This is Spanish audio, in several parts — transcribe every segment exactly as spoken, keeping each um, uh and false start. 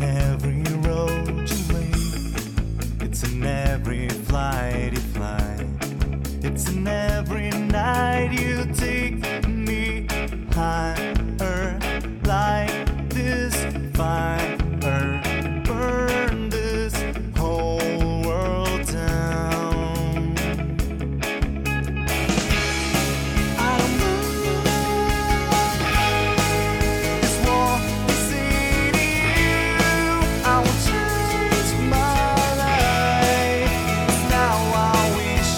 in every road you make. It's in every flight you fly. It's in every night you take me higher. Like this fire burn this whole world down. I don't know this war is seeing you. I will change my life. It's now all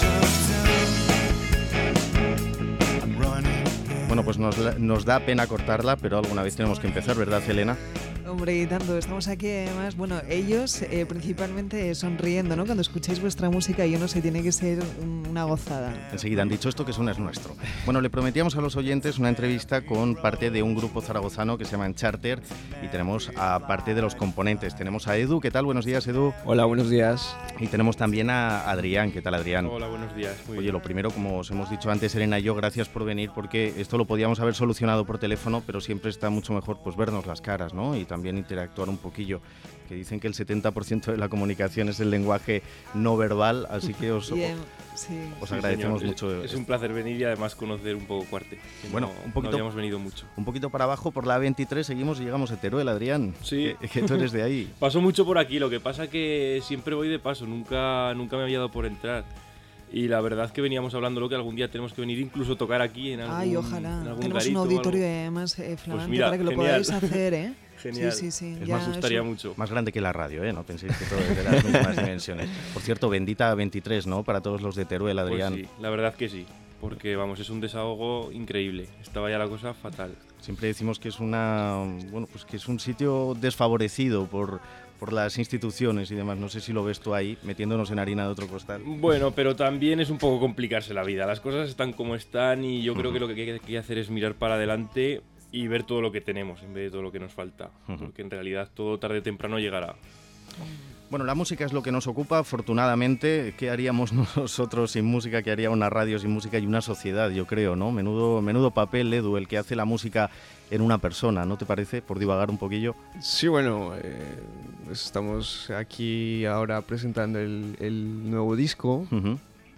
we should do. I'm running again. Bueno, pues nos, nos da pena cortarla, pero alguna vez tenemos que empezar, ¿verdad, Elena? Hombre, y tanto, estamos aquí además, bueno, ellos eh, principalmente sonriendo, ¿no? Cuando escucháis vuestra música, yo no sé, tiene que ser una gozada. Enseguida han dicho esto que suena es nuestro. Bueno, le prometíamos a los oyentes una entrevista con parte de un grupo zaragozano que se llama Charter y tenemos a parte de los componentes. Tenemos a Edu, ¿qué tal? Buenos días, Edu. Hola, buenos días. Y tenemos también a Adrián, ¿qué tal, Adrián? Hola, buenos días. Muy Oye, bien. lo primero, como os hemos dicho antes, Elena y yo, gracias por venir, porque esto lo podíamos haber solucionado por teléfono, pero siempre está mucho mejor pues vernos las caras, ¿no? Y también interactuar un poquillo, que dicen que el setenta por ciento de la comunicación es el lenguaje no verbal, así que os, Bien, sí. os Sí, agradecemos señor. mucho. Es, es un placer venir y además conocer un poco Cuarte. que Bueno, no, un poquito- no habíamos venido mucho. Un poquito para abajo, por la A veintitrés, seguimos y llegamos a Teruel, Adrián. Sí. Que, que tú eres de ahí. Paso mucho por aquí, lo que pasa que siempre voy de paso, nunca, nunca me había dado por entrar. Y la verdad es que veníamos hablándolo que algún día tenemos que venir incluso a tocar aquí en algún Ay, en ojalá. algún Tenemos garito un o auditorio algo. además eh, flamante mira, para que lo genial. podáis hacer, ¿eh? Genial. Sí, sí, sí. Es ya más, gustaría eso- mucho. Más grande que la radio, ¿eh? No penséis que todo es de las mismas dimensiones. Por cierto, bendita A veintitrés, ¿no? Para todos los de Teruel, Pues Adrián. sí, la verdad que sí. Porque vamos, es un desahogo increíble. Estaba ya la cosa fatal. Siempre decimos que es una, bueno, pues que es un sitio desfavorecido por, por las instituciones y demás. No sé si lo ves tú ahí, metiéndonos en harina de otro costal. Bueno, pero también es un poco complicarse la vida. Las cosas están como están y yo creo que lo que hay que hacer es mirar para adelante y ver todo lo que tenemos en vez de todo lo que nos falta. Ujú. Porque en realidad todo tarde o temprano llegará. Bueno, la música es lo que nos ocupa, afortunadamente. ¿Qué haríamos nosotros sin música? ¿Qué haría una radio sin música y una sociedad, yo creo, ¿no? Menudo, menudo papel, Edu, el que hace la música en una persona, ¿no te parece? Por divagar un poquillo. Sí, bueno, eh, estamos aquí ahora presentando el, el nuevo disco Ujú.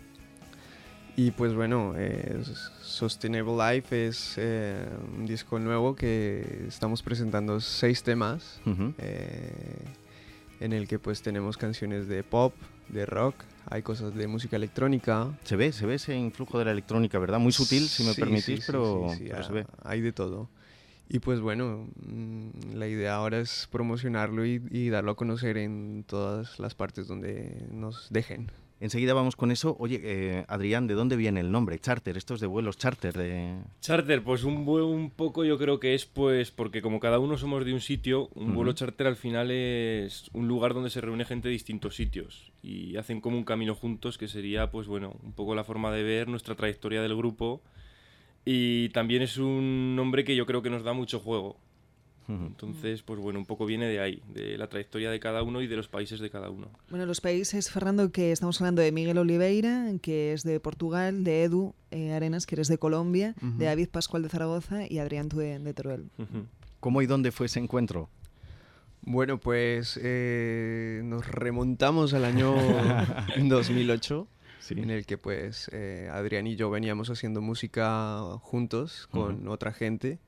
y pues bueno, eh, Sustainable Life es eh, un disco nuevo que estamos presentando seis temas Ujú. eh, en el que pues tenemos canciones de pop, de rock, hay cosas de música electrónica. Se ve, se ve ese influjo de la electrónica, ¿verdad? Muy sutil, si me Sí, permitís, sí, sí, pero, sí, sí, pero ah, se ve. hay de todo. Y pues bueno, mm, la idea ahora es promocionarlo y, y darlo a conocer en todas las partes donde nos dejen. Enseguida vamos con eso. Oye, eh, Adrián, ¿de dónde viene el nombre? Charter, esto es de vuelos charter. De... Charter, pues un vuelo un poco yo creo que es pues porque como cada uno somos de un sitio, un Ujú. vuelo charter al final es un lugar donde se reúne gente de distintos sitios y hacen como un camino juntos que sería pues bueno, un poco la forma de ver nuestra trayectoria del grupo y también es un nombre que yo creo que nos da mucho juego. Ujú. Entonces, pues bueno, un poco viene de ahí, de la trayectoria de cada uno y de los países de cada uno. Bueno, los países, Fernando, que estamos hablando de Miguel Oliveira, que es de Portugal, de Edu eh, Arenas, que eres de Colombia, Ujú. de David Pascual de Zaragoza y Adrián tú de, de Teruel. Ujú. ¿Cómo y dónde fue ese encuentro? Bueno, pues eh, nos remontamos al año dos mil ocho, Sí. en el que pues eh, Adrián y yo veníamos haciendo música juntos con Ujú. otra gente.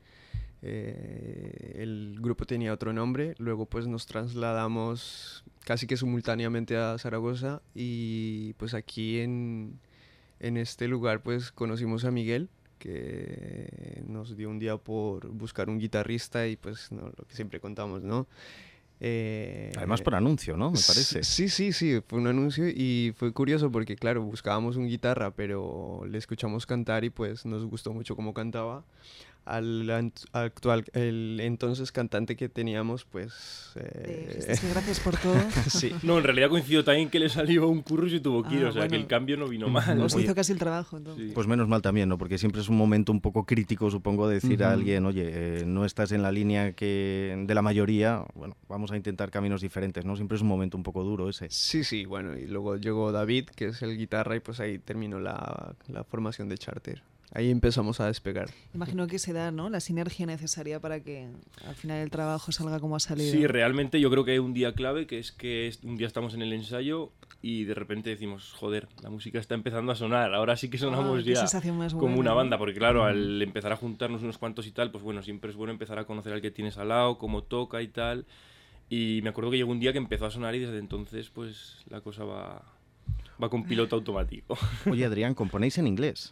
Eh, el grupo tenía otro nombre, luego pues nos trasladamos casi que simultáneamente a Zaragoza y pues aquí en, en este lugar pues conocimos a Miguel, que nos dio un día por buscar un guitarrista y pues no, lo que siempre contamos, ¿no? Eh, Además por anuncio, ¿no? Me parece. Sí, sí, sí, fue un anuncio y fue curioso porque claro, buscábamos un guitarra, pero le escuchamos cantar y pues nos gustó mucho cómo cantaba. Al ant- actual, el entonces cantante que teníamos, pues... Eh, eh, dijiste que gracias por todo. sí. No, en realidad coincidió también que le salió un curro y se tuvo que ir, Ah, o sea que bueno. el cambio no vino mal. Os Oye. hizo casi el trabajo, entonces. Sí. Pues menos mal también, ¿no? Porque siempre es un momento un poco crítico, supongo, decir a Ujú. alguien, oye, eh, no estás en la línea que de la mayoría, bueno, vamos a intentar caminos diferentes, ¿no? Siempre es un momento un poco duro ese. Sí, sí, bueno, y luego llegó David, que es el guitarra, y pues ahí terminó la, la formación de Charter. ahí empezamos a despegar. Imagino que se da, ¿no?, la sinergia necesaria para que al final el trabajo salga como ha salido. Sí, realmente yo creo que hay un día clave, que es que es- un día estamos en el ensayo y de repente decimos, joder, la música está empezando a sonar, ahora sí que sonamos Ah, qué ya sensación más como buena, una ¿no? banda, porque claro, al empezar a juntarnos unos cuantos y tal, pues bueno, siempre es bueno empezar a conocer al que tienes al lado, cómo toca y tal. Y me acuerdo que llegó un día que empezó a sonar y desde entonces pues la cosa va, va con piloto automático. Oye, Adrián, componéis en inglés.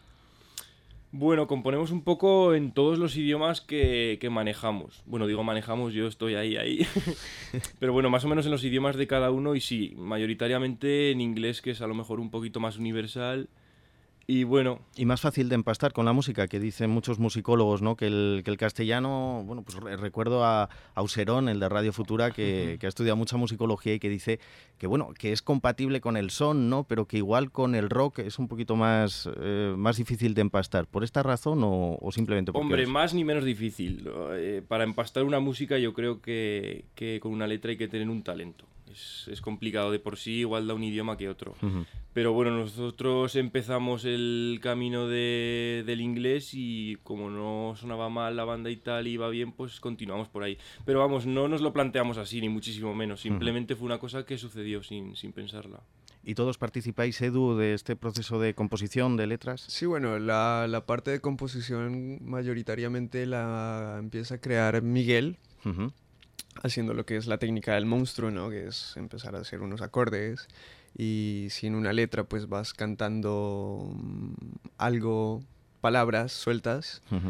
Bueno, componemos un poco en todos los idiomas que, que manejamos. Bueno, digo manejamos, yo estoy ahí, ahí. Pero bueno, más o menos en los idiomas de cada uno y sí, mayoritariamente en inglés, que es a lo mejor un poquito más universal. Y bueno, Y más fácil de empastar con la música, que dicen muchos musicólogos, ¿no? Que el, que el castellano, bueno, pues re- recuerdo a Auserón, el de Radio Futura, que, que ha estudiado mucha musicología y que dice que, bueno, que es compatible con el son, ¿no? Pero que igual con el rock es un poquito más, eh, más difícil de empastar. ¿Por esta razón o, o simplemente porque hombre, es- más ni menos difícil. Eh, para empastar una música yo creo que, que con una letra hay que tener un talento. Es, es complicado de por sí, igual da un idioma que otro. Ujú. Pero bueno, nosotros empezamos el camino de, del inglés y como no sonaba mal la banda y tal, y iba bien, pues continuamos por ahí. Pero vamos, no nos lo planteamos así, ni muchísimo menos. Simplemente fue una cosa que sucedió sin, sin pensarla. ¿Y todos participáis, Edu, de este proceso de composición de letras? Sí, bueno, la, la parte de composición mayoritariamente la empieza a crear Miguel, Ujú. haciendo lo que es la técnica del monstruo, ¿no? Que es empezar a hacer unos acordes y si en una letra pues vas cantando mm, algo, palabras sueltas Ujú.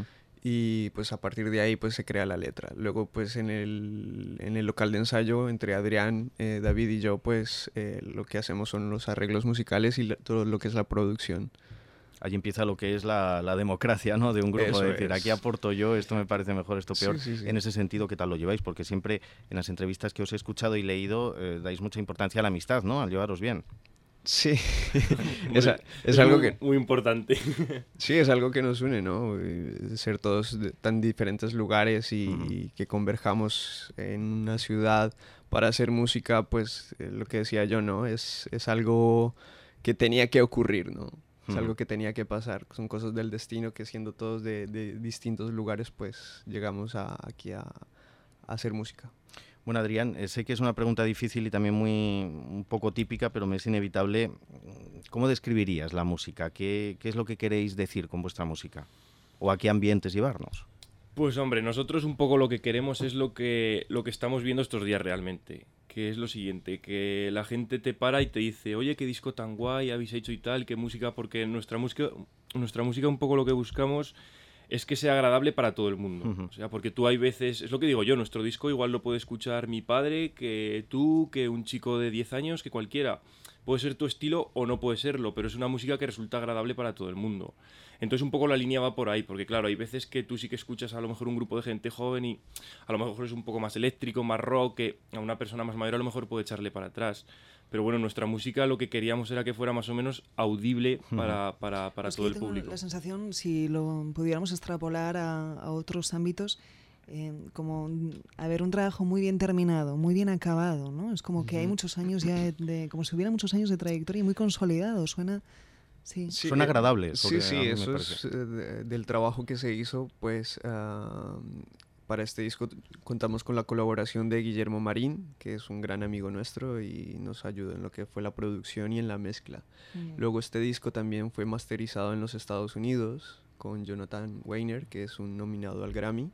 y pues a partir de ahí pues se crea la letra. Luego pues en el, en el local de ensayo entre Adrián, eh, David y yo pues eh, lo que hacemos son los arreglos musicales y la- todo lo que es la producción. Allí empieza lo que es la, la democracia, ¿no? De un grupo, Eso de decir, es. aquí aporto yo, esto me parece mejor, esto Sí, peor. sí, sí. En ese sentido, ¿qué tal lo lleváis? Porque siempre en las entrevistas que os he escuchado y leído eh, dais mucha importancia a la amistad, ¿no? Al llevaros bien. Sí, Muy- es, a- es algo muy- que... Muy importante. Sí, es algo que nos une, ¿no? Eh, Ser todos de tan diferentes lugares y, Ujú. y que converjamos en una ciudad para hacer música, pues eh, lo que decía yo, ¿no? Es, es algo que tenía que ocurrir, ¿no? Es Ujú. algo que tenía que pasar. Son cosas del destino que siendo todos de, de distintos lugares, pues llegamos a, aquí a, a hacer música. Bueno, Adrián, eh, sé que es una pregunta difícil y también muy un poco típica, pero me es inevitable. ¿Cómo describirías la música? ¿Qué, qué es lo que queréis decir con vuestra música? ¿O a qué ambientes llevarnos? Pues hombre, nosotros un poco lo que queremos es lo que, lo que estamos viendo estos días realmente, que es lo siguiente, que la gente te para y te dice, oye, qué disco tan guay habéis hecho y tal, qué música, porque nuestra música, nuestra música un poco lo que buscamos es que sea agradable para todo el mundo. Ujú. O sea, porque tú hay veces, es lo que digo yo, nuestro disco igual lo puede escuchar mi padre, que tú, que un chico de diez años, que cualquiera. Puede ser tu estilo o no puede serlo, pero es una música que resulta agradable para todo el mundo. Entonces un poco la línea va por ahí, porque claro, hay veces que tú sí que escuchas a lo mejor un grupo de gente joven y a lo mejor es un poco más eléctrico, más rock, que a una persona más mayor a lo mejor puede echarle para atrás. Pero bueno, nuestra música lo que queríamos era que fuera más o menos audible para, para, para Es que todo yo el tengo público. la sensación, si lo pudiéramos extrapolar a, a otros ámbitos, eh, como mm, a ver un trabajo muy bien terminado, muy bien acabado, ¿no? Es como que hay muchos años ya de, de- como si hubiera muchos años de trayectoria y muy consolidado, suena, sí. Sí, Suena eh, agradable, es lo Sí, que sí, a mí me eso parece. es eh, de- del trabajo que se hizo, pues ah, para este disco t- contamos con la colaboración de Guillermo Marín, que es un gran amigo nuestro y nos ayudó en lo que fue la producción y en la mezcla. Mm. Luego este disco también fue masterizado en los Estados Unidos con Jonathan Weiner, que es un nominado al Grammy.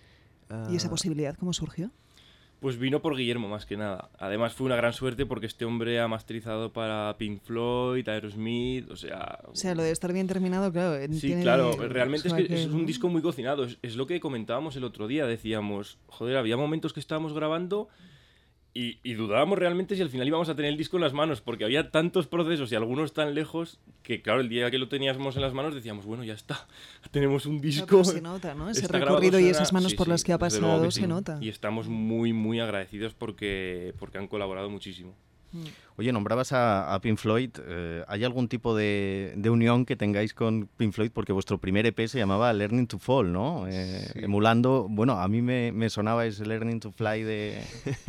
¿Y esa Ah, posibilidad cómo surgió? Pues vino por Guillermo más que nada. Además fue una gran suerte porque este hombre ha masterizado para Pink Floyd, Aerosmith, o sea... O sea, lo de estar bien terminado, claro. eh, Sí, tiene claro, su realmente es que es aquel, un ¿no? disco muy cocinado, es, es lo que comentábamos el otro día, decíamos, joder, había momentos que estábamos grabando y, y dudábamos realmente si al final íbamos a tener el disco en las manos, porque había tantos procesos y algunos tan lejos que claro, el día que lo teníamos en las manos decíamos, bueno, ya está, tenemos un No, disco... pero se nota, ¿no? Ese está grabado, recorrido y suena- esas manos sí, por sí, las que ha desde luego pasado que se sí. nota. Y estamos muy, muy agradecidos porque, porque han colaborado muchísimo. Oye, nombrabas a, a Pink Floyd. eh, ¿Hay algún tipo de, de unión que tengáis con Pink Floyd? Porque vuestro primer E P se llamaba Learning to Fall, ¿no? Eh, Sí. Emulando, bueno, a mí me, me sonaba ese Learning to Fly de...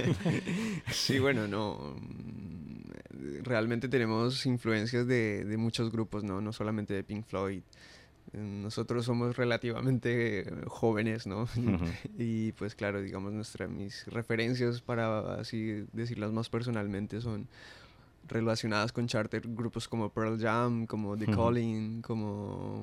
Sí, bueno, no. mm, Realmente tenemos influencias de, de muchos grupos, ¿no? No solamente de Pink Floyd. nosotros somos relativamente eh, jóvenes, ¿no? Ujú. Y pues claro, digamos, nuestras mis referencias, para así decirlas más personalmente, son relacionadas con Charter, grupos como Pearl Jam, como The Ujú. Calling, como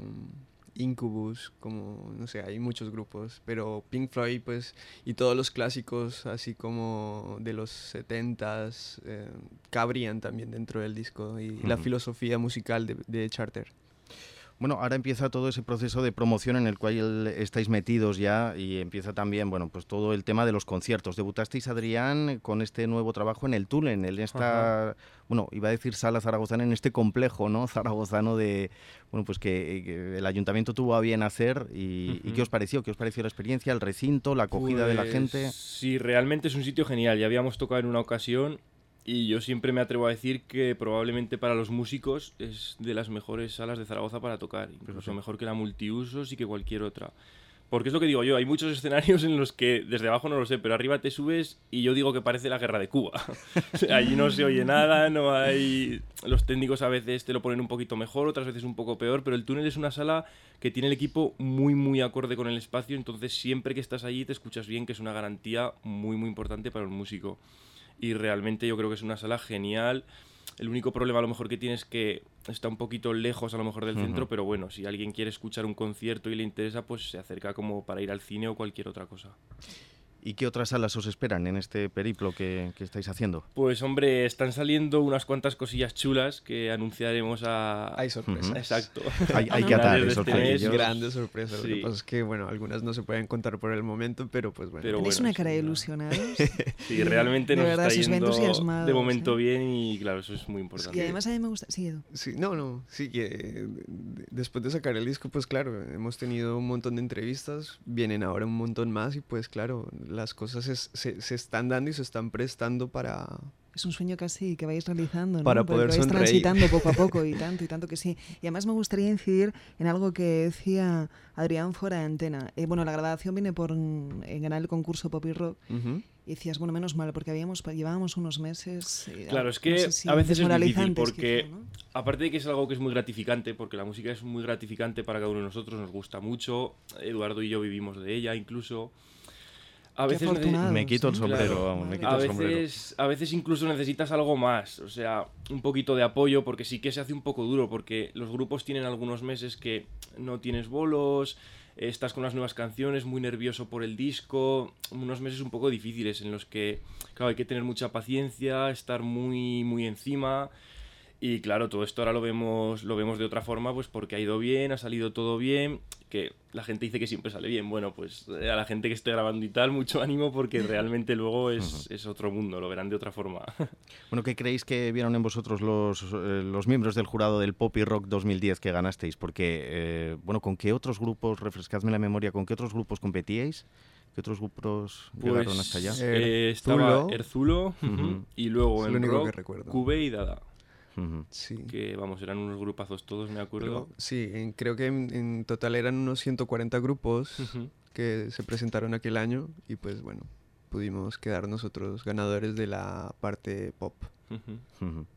Incubus, como, no sé, hay muchos grupos, pero Pink Floyd, pues, y todos los clásicos, así como de los setentas, eh, cabrían también dentro del disco, y la Ujú. filosofía musical de, de Charter. Bueno, ahora empieza todo ese proceso de promoción en el cual estáis metidos ya y empieza también, bueno, pues todo el tema de los conciertos. Debutasteis, Adrián, con este nuevo trabajo en el Tulen, en esta, bueno, iba a decir sala zaragozana, en este complejo, ¿no? Zaragozano de, bueno, pues que, que el ayuntamiento tuvo a bien hacer y, y ¿qué os pareció? ¿Qué os pareció la experiencia, el recinto, la acogida de la Pues, gente? Sí, realmente es un sitio genial. Ya habíamos tocado en una ocasión y yo siempre me atrevo a decir que probablemente para los músicos es de las mejores salas de Zaragoza para tocar, incluso mejor que la multiusos y que cualquier otra. Porque es lo que digo yo, hay muchos escenarios en los que desde abajo no lo sé, pero arriba te subes y yo digo que parece la guerra de Cuba. O sea, allí no se oye nada, no hay... Los técnicos a veces te lo ponen un poquito mejor, otras veces un poco peor, pero el túnel es una sala que tiene el equipo muy, muy acorde con el espacio, entonces siempre que estás allí te escuchas bien, que es una garantía muy, muy importante para un músico. Y realmente yo creo que es una sala genial. El único problema a lo mejor que tiene es que está un poquito lejos a lo mejor del Ujú. centro, pero bueno, si alguien quiere escuchar un concierto y le interesa, pues se acerca como para ir al cine o cualquier otra cosa. ¿Y qué otras salas os esperan en este periplo que, que estáis haciendo? Pues hombre, están saliendo unas cuantas cosillas chulas que anunciaremos a... Hay sorpresas. Ujú. Exacto. Hay, hay A que atar finales de esos este mes. flequillos. Grandes sorpresas. Lo Sí. que pasa es que, bueno, algunas no se pueden contar por el momento, pero pues bueno. Pero Tenéis bueno, una cara de sí, ilusionados. Sí, realmente De nos verdad, está sois muy yendo entusiasmados, de momento ¿eh? bien y claro, eso es muy importante. Y además a mí me gusta... Sí, Edu. Sí, no, no, sí, que eh, de- después de sacar el disco, pues claro, hemos tenido un montón de entrevistas, vienen ahora un montón más y pues claro, las cosas es- se, se están dando y se están prestando para... Es un sueño casi que vais realizando, ¿no? Para Porque poder vais sonreír. transitando poco a poco y tanto y tanto que sí. Y además me gustaría incidir en algo que decía Adrián fuera de antena. Eh, bueno, la grabación viene por mm, en ganar el concurso Pop y Rock Ujú. y decías, bueno, menos mal, porque habíamos llevábamos unos meses... eh, Claro, es no que sé si a veces es difícil desmoralizantes, porque, quizá, ¿no? aparte de que es algo que es muy gratificante, porque la música es muy gratificante para cada uno de nosotros, nos gusta mucho, Eduardo y yo vivimos de ella incluso. A Qué veces, nece- afortunados, Me quito el ¿eh? sombrero, Claro. vamos, me Madre quito a el sombrero. veces, a veces incluso necesitas algo más, o sea, un poquito de apoyo, porque sí que se hace un poco duro, porque los grupos tienen algunos meses que no tienes bolos, eh, estás con las nuevas canciones, muy nervioso por el disco, unos meses un poco difíciles en los que, claro, hay que tener mucha paciencia, estar muy, muy encima. Y claro, todo esto ahora lo vemos, lo vemos de otra forma, pues porque ha ido bien, ha salido todo bien, que la gente dice que siempre sale bien. Bueno, pues eh, a la gente que esté grabando y tal, mucho ánimo porque realmente luego es, es otro mundo, lo verán de otra forma. Bueno, ¿qué creéis que vieron en vosotros los, eh, los miembros del jurado del Pop y Rock dos mil diez que ganasteis? Porque, eh, bueno, ¿con qué otros grupos, refrescadme la memoria, con qué otros grupos competíais? ¿Qué otros grupos llegaron hasta allá? eh, estaba Erzulo. Erzulo ujú, Ujú. y luego Es lo en único que rock, recuerdo. Cube y Dada, Ujú. Sí. que vamos, eran unos grupazos todos, me acuerdo. Pero, sí, en- creo que en, en total eran unos ciento cuarenta grupos Ujú. que se presentaron aquel año y pues bueno, pudimos quedar nosotros ganadores de la parte pop. Ujú. Ujú.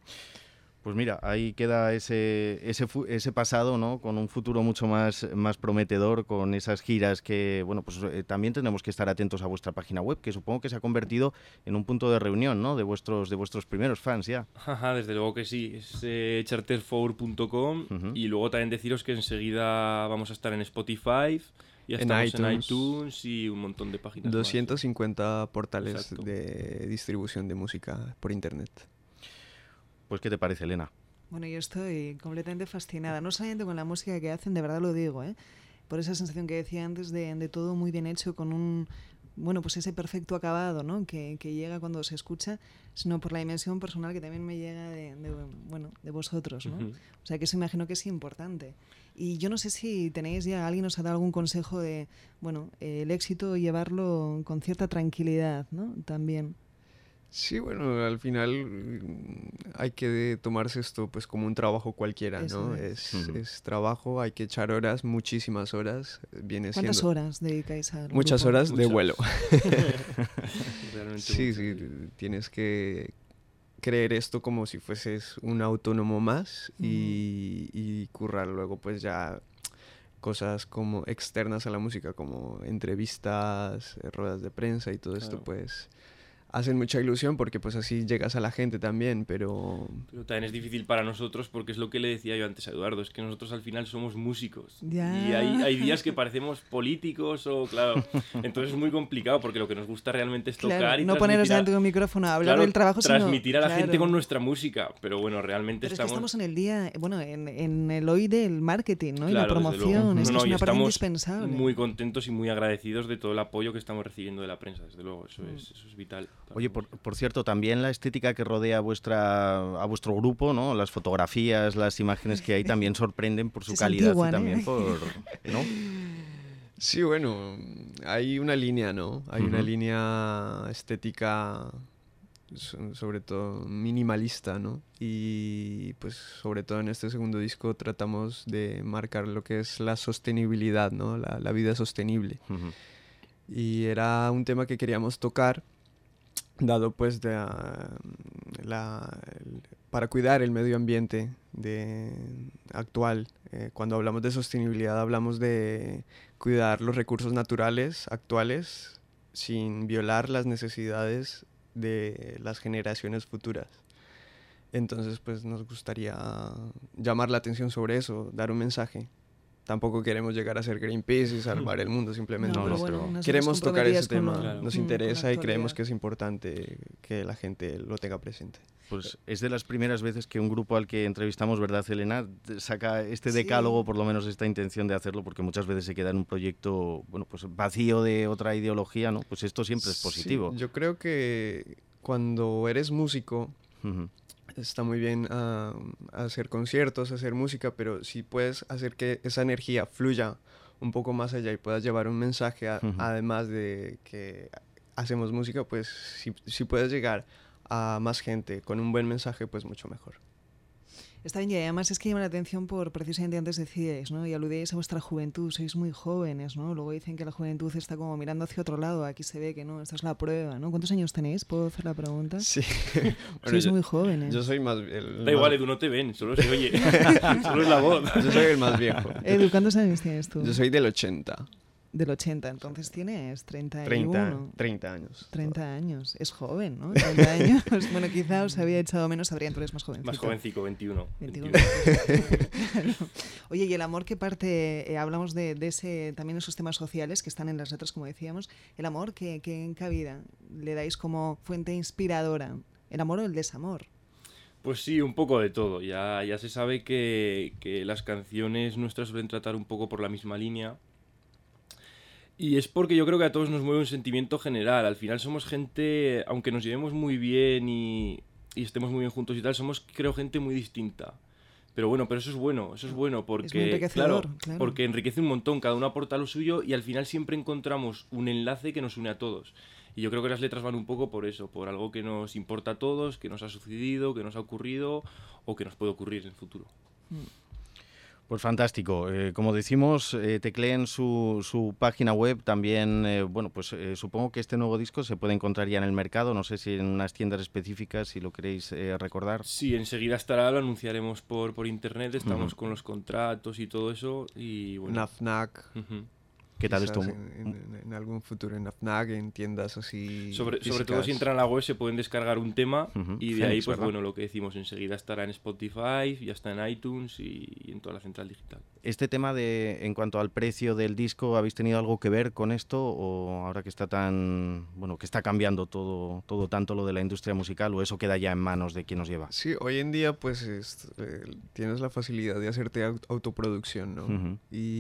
Pues mira, ahí queda ese, ese, fu- ese pasado, ¿no? Con un futuro mucho más, más prometedor, con esas giras que, bueno, pues eh, también tenemos que estar atentos a vuestra página web, que supongo que se ha convertido en un punto de reunión, ¿no? De vuestros, de vuestros primeros fans ya. Ajá, desde luego que sí, es eh, charter four punto com Ujú. y luego también deciros que enseguida vamos a estar en Spotify, ya En estamos en iTunes. iTunes y un montón de páginas más. doscientos cincuenta portales Exacto. de distribución de música por internet. Pues, ¿qué te parece, Elena? Bueno, yo estoy completamente fascinada, no solamente con la música que hacen, de verdad lo digo, ¿eh? Por esa sensación que decía antes de, de todo muy bien hecho, con un, bueno, pues ese perfecto acabado, ¿no? Que, que llega cuando se escucha, sino por la dimensión personal que también me llega de, de, bueno, de vosotros, ¿no? Ujú. O sea, que eso imagino que es importante. Y yo no sé si tenéis ya, alguien os ha dado algún consejo de, bueno, eh, el éxito llevarlo con cierta tranquilidad, ¿no? También. Sí, bueno, al final mm, hay que tomarse esto pues como un trabajo cualquiera, Eso ¿no? es. Es, Ujú. es trabajo, hay que echar horas, muchísimas horas. Viene ¿Cuántas siendo horas dedicáis al muchas grupo? horas de Muchas. vuelo. Realmente Sí, mucho, sí, tienes que creer esto como si fueses un autónomo más y, y currar luego pues ya cosas como externas a la música, como entrevistas, eh, ruedas de prensa y todo esto, Claro. pues hacen mucha ilusión porque pues así llegas a la gente también, pero Pero también es difícil para nosotros porque es lo que le decía yo antes a Eduardo, es que nosotros al final somos músicos. Ya. Y hay, hay días que parecemos políticos o, claro, entonces es muy complicado porque lo que nos gusta realmente es tocar Claro, y no poneros transmitir a- delante de un micrófono a hablar claro, del trabajo, sino- transmitir a la gente claro. con nuestra música. Pero bueno, realmente Pero es que estamos... estamos en el día, bueno, en, en el hoy del marketing, ¿no? y la Claro, desde luego. promoción, es, No, que no, es y una parte estamos indispensable. muy contentos y muy agradecidos de todo el apoyo que estamos recibiendo de la prensa, desde luego, eso, Mm. es, eso es vital. para Oye, la por, música. por cierto, también la estética que rodea a, vuestra, a vuestro grupo, ¿no? Las fotografías, las imágenes que hay también sorprenden por su Es calidad antigua, y ¿no? también por... ¿no? sí, bueno, hay una línea, ¿no? Hay una Ujú. línea estética, so- sobre todo minimalista, ¿no? Y pues sobre todo en este segundo disco tratamos de marcar lo que es la sostenibilidad, ¿no? La, la vida sostenible. Ujú. Y era un tema que queríamos tocar, dado pues de, ah, la, el- para cuidar el medio ambiente de, actual. Eh, cuando hablamos de sostenibilidad hablamos de cuidar los recursos naturales actuales sin violar las necesidades de las generaciones futuras. Entonces pues nos gustaría llamar la atención sobre eso, dar un mensaje. Tampoco queremos llegar a ser Greenpeace y salvar el mundo, simplemente No, pues, no, pero unas queremos cosas tocar ese comprometidas con tema, lo- Claro. nos mm, con la interesa y creemos actualidad. que es importante que la gente lo tenga presente. Pues es de las primeras veces que un grupo al que entrevistamos, ¿verdad, Elena? Te- Saca este Sí. decálogo, por lo menos esta intención de hacerlo, porque muchas veces se queda en un proyecto, bueno, pues vacío de otra ideología, ¿no? Pues esto siempre es Sí, positivo. yo creo que cuando eres músico Ujú. está muy bien ah, hacer conciertos, hacer música, pero si puedes hacer que esa energía fluya un poco más allá y puedas llevar un mensaje, a- Ujú. además de que hacemos música, pues si, si puedes llegar a más gente con un buen mensaje, pues mucho mejor. Está bien, y además es que llama la atención por, precisamente antes decíais, ¿no? Y aludíais a vuestra juventud, sois muy jóvenes, ¿no? Luego dicen que la juventud está como mirando hacia otro lado, aquí se ve que no, esta es la prueba, ¿no? ¿Cuántos años tenéis? ¿Puedo hacer la pregunta? Sí. Bueno, Sois yo, muy jóvenes. yo soy más... el Da igual, más- Edu, no te ven, solo se oye. Solo es la voz. Yo soy el más viejo. Edu, ¿cuántos años tienes tú? Yo soy del ochenta. Del ochenta, entonces tienes treinta y treinta, uno. treinta años. treinta años, es joven, ¿no? treinta años, bueno, quizá os había echado menos, Adrián, tú eres más jovencito. Más jovencico, veintiuno. veintiuno. veintiuno. Claro. Oye, y el amor que parte, eh, hablamos de, de ese, también esos temas sociales que están en las letras, como decíamos, el amor que, que en cabida le dais como fuente inspiradora, el amor o el desamor. Pues sí, un poco de todo. Ya, ya se sabe que, que las canciones nuestras suelen tratar un poco por la misma línea. Y es porque yo creo que a todos nos mueve un sentimiento general. Al final somos gente, aunque nos llevemos muy bien y, y estemos muy bien juntos y tal, somos, creo, gente muy distinta. Pero bueno, pero eso es bueno, eso es bueno porque, enriquecedor, claro, claro. porque enriquece un montón, cada uno aporta lo suyo y al final siempre encontramos un enlace que nos une a todos. Y yo creo que las letras van un poco por eso, por algo que nos importa a todos, que nos ha sucedido, que nos ha ocurrido o que nos puede ocurrir en el futuro. Pues fantástico. Eh, como decimos, eh, tecleen su, su página web. También, eh, bueno, pues eh, supongo que este nuevo disco se puede encontrar ya en el mercado. No sé si en unas tiendas específicas, si lo queréis eh, recordar. Sí, enseguida estará, lo anunciaremos por, por internet, estamos Ujú. con los contratos y todo eso y bueno. En AFNAC. Ujú. ¿Qué tal quizás esto? En, en- en algún futuro en AFNAC, en tiendas así. Sobre, sobre todo físicas. si entran a la web se pueden descargar un tema Ujú. y de ahí, Fénix, pues ¿verdad? bueno, lo que decimos enseguida estará en Spotify, ya está en iTunes y, y en toda la central digital. Este tema de, en cuanto al precio del disco, ¿habéis tenido algo que ver con esto o ahora que está tan, bueno, que está cambiando todo, todo tanto lo de la industria musical o eso queda ya en manos de quien nos lleva? Sí, hoy en día pues es- eh, tienes la facilidad de hacerte au- autoproducción, ¿no? Ujú.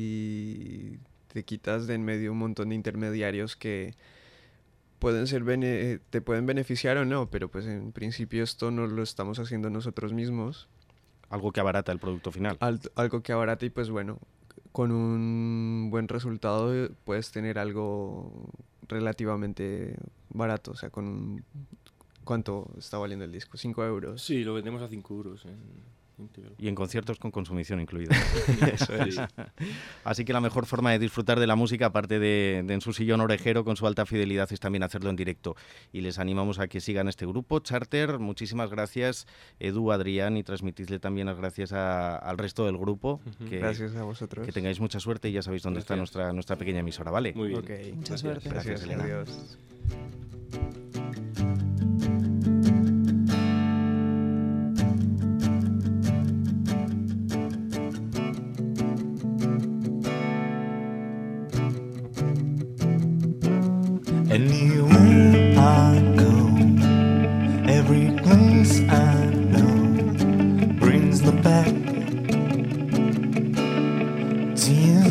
Y te quitas de en medio un montón de intermediarios que pueden ser bene- te pueden beneficiar o no, pero pues en principio esto no lo estamos haciendo nosotros mismos. Algo que abarata el producto final. Al- algo que abarata y pues bueno, con un buen resultado eh, puedes tener algo relativamente barato, o sea, con un... ¿Cuánto está valiendo el disco? ¿Cinco euros? Sí, lo vendemos a cinco euros en, íntegro. Y en conciertos con consumición incluida. Eso es. Sí. Así que la mejor forma de disfrutar de la música, aparte de, de en su sillón orejero con su alta fidelidad, es también hacerlo en directo. Y les animamos a que sigan este grupo. Charter, muchísimas gracias, Edu, Adrián, y transmitidle también las gracias a, al resto del grupo. Ujú. que, Gracias a vosotros. que tengáis mucha suerte y ya sabéis dónde está Gracias. nuestra, nuestra pequeña emisora, ¿vale? Muy bien. Ok. Mucha Gracias. suerte. Gracias, Elena. Adiós. Anywhere I go, every place I know brings me back to you.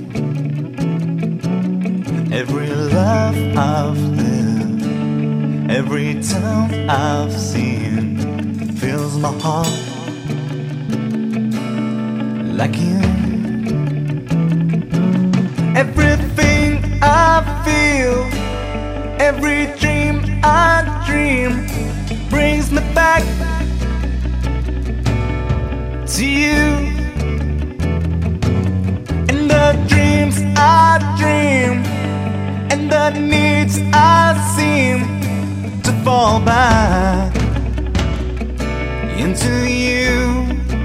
Every love I've lived, every town I've seen fills my heart like you. Everything I feel, every dream I dream brings me back to you. And the dreams I dream and the needs I seem to fall back into you.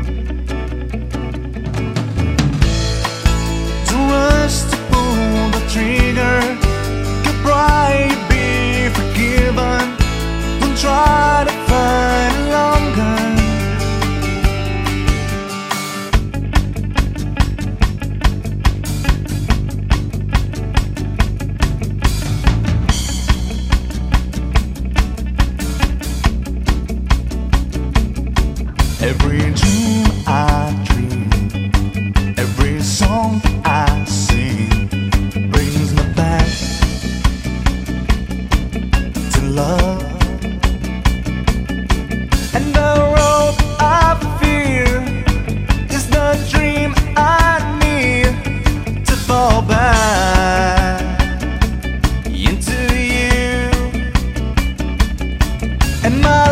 To rush to pull the trigger, goodbye, be forgiven. Don't try to fight longer. Every dream I dream, every song I sing brings me back to love. And the road I fear is the dream I need to fall back into you. And my